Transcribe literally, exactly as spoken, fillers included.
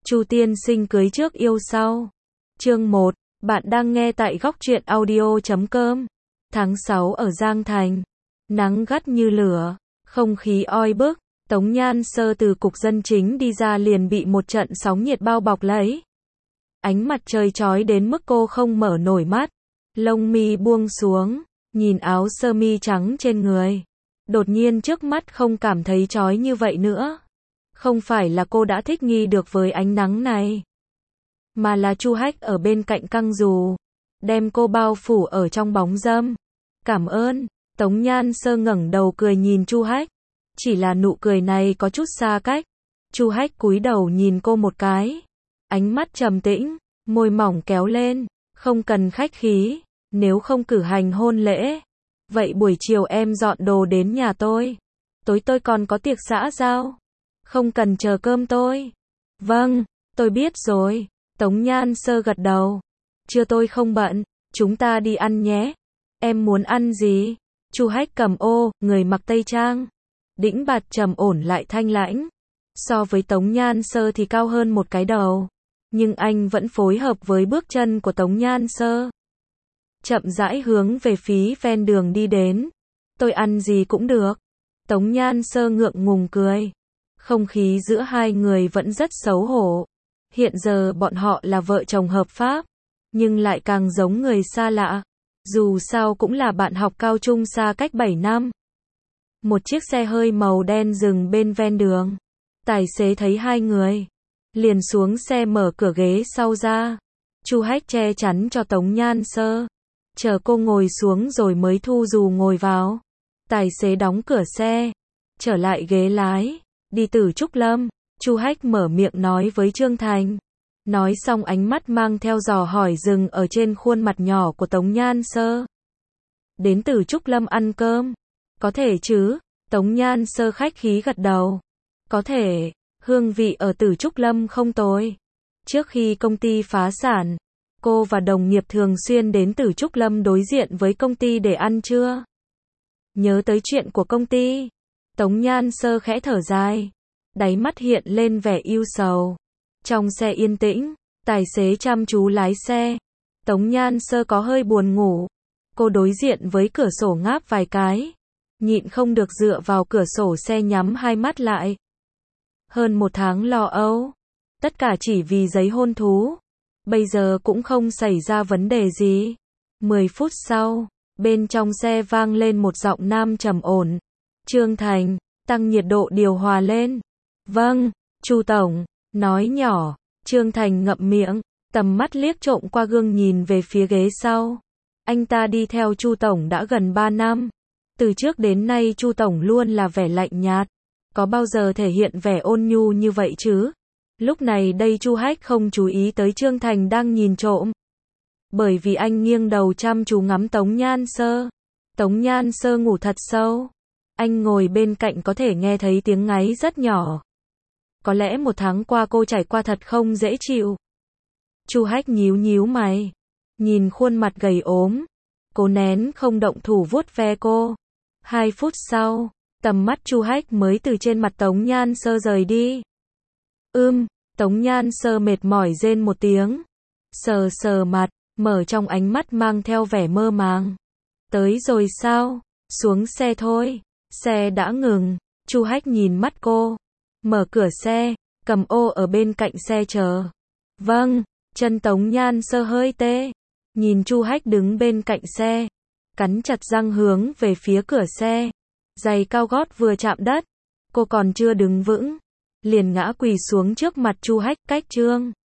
Chu tiên sinh cưới trước yêu sau. Chương một, bạn đang nghe tại góc truyện audio chấm com. Tháng sáu ở Giang Thành. Nắng gắt như lửa, không khí oi bức, Tống Nhan Sơ từ cục dân chính đi ra liền bị một trận sóng nhiệt bao bọc lấy. Ánh mặt trời chói đến mức cô không mở nổi mắt, lông mi buông xuống, nhìn áo sơ mi trắng trên người. Đột nhiên trước mắt không cảm thấy chói như vậy nữa. Không phải là cô đã thích nghi được với ánh nắng này, mà là Chu Hách ở bên cạnh căng dù, đem cô bao phủ ở trong bóng râm. Cảm ơn. Tống Nhan Sơ ngẩng đầu cười nhìn Chu Hách, chỉ là nụ cười này có chút xa cách. Chu Hách cúi đầu nhìn cô một cái, ánh mắt trầm tĩnh, môi mỏng kéo lên, không cần khách khí, nếu không cử hành hôn lễ, vậy buổi chiều em dọn đồ đến nhà tôi, tối tôi còn có tiệc xã giao, không cần chờ cơm tôi. Vâng, tôi biết rồi. Tống Nhan Sơ gật đầu. Chưa, tôi không bận, chúng ta đi ăn nhé. Em muốn ăn gì? Chu Hách cầm ô, người mặc tây trang, đĩnh bạt trầm ổn lại thanh lãnh. So với Tống Nhan Sơ thì cao hơn một cái đầu, nhưng anh vẫn phối hợp với bước chân của Tống Nhan Sơ. Chậm rãi hướng về phía ven đường đi đến. Tôi ăn gì cũng được. Tống Nhan Sơ ngượng ngùng cười. Không khí giữa hai người vẫn rất xấu hổ. Hiện giờ bọn họ là vợ chồng hợp pháp, nhưng lại càng giống người xa lạ. Dù sao cũng là bạn học cao trung xa cách bảy năm. Một chiếc xe hơi màu đen dừng bên ven đường. Tài xế thấy hai người, liền xuống xe mở cửa ghế sau ra. Chu Hách che chắn cho Tống Nhan Sơ, chờ cô ngồi xuống rồi mới thu dù ngồi vào. Tài xế đóng cửa xe, trở lại ghế lái, đi Tử Trúc Lâm. Chu Hách mở miệng nói với Trương Thành. Nói xong ánh mắt mang theo dò hỏi dừng ở trên khuôn mặt nhỏ của Tống Nhan Sơ. Đến Tử Trúc Lâm ăn cơm? Có thể chứ? Tống Nhan Sơ khách khí gật đầu. Có thể, hương vị ở Tử Trúc Lâm không tồi. Trước khi công ty phá sản, cô và đồng nghiệp thường xuyên đến Tử Trúc Lâm đối diện với công ty để ăn trưa. Nhớ tới chuyện của công ty, Tống Nhan Sơ khẽ thở dài, đáy mắt hiện lên vẻ ưu sầu. Trong xe yên tĩnh, tài xế chăm chú lái xe. Tống Nhan Sơ có hơi buồn ngủ. Cô đối diện với cửa sổ ngáp vài cái, nhịn không được dựa vào cửa sổ xe nhắm hai mắt lại. Hơn một tháng lo âu, tất cả chỉ vì giấy hôn thú. Bây giờ cũng không xảy ra vấn đề gì. Mười phút sau, bên trong xe vang lên một giọng nam trầm ổn. Trương Thành, tăng nhiệt độ điều hòa lên. Vâng, Chu Tổng. Nói nhỏ, Trương Thành ngậm miệng, tầm mắt liếc trộm qua gương nhìn về phía ghế sau. Anh ta đi theo Chu Tổng đã gần ba năm. Từ trước đến nay Chu Tổng luôn là vẻ lạnh nhạt, có bao giờ thể hiện vẻ ôn nhu như vậy chứ? Lúc này đây Chu Hách không chú ý tới Trương Thành đang nhìn trộm, bởi vì anh nghiêng đầu chăm chú ngắm Tống Nhan Sơ. Tống Nhan Sơ ngủ thật sâu. Anh ngồi bên cạnh có thể nghe thấy tiếng ngáy rất nhỏ. Có lẽ một tháng qua cô trải qua thật không dễ chịu. Chu Hách nhíu nhíu mày, nhìn khuôn mặt gầy ốm, cố nén không động thủ vuốt ve cô. Hai phút sau, tầm mắt Chu Hách mới từ trên mặt Tống Nhan Sơ rời đi. Ưm, Tống Nhan Sơ mệt mỏi rên một tiếng, sờ sờ mặt, mở trong ánh mắt mang theo vẻ mơ màng. Tới rồi sao? Xuống xe thôi. Xe đã ngừng. Chu Hách nhìn mắt cô, mở cửa xe, cầm ô ở bên cạnh xe chờ. Vâng. Chân Tống Nhan Sơ hơi tê, nhìn Chu Hách đứng bên cạnh xe, cắn chặt răng hướng về phía cửa xe. Giày cao gót vừa chạm đất, cô còn chưa đứng vững, liền ngã quỳ xuống trước mặt Chu Hách. Cách Trương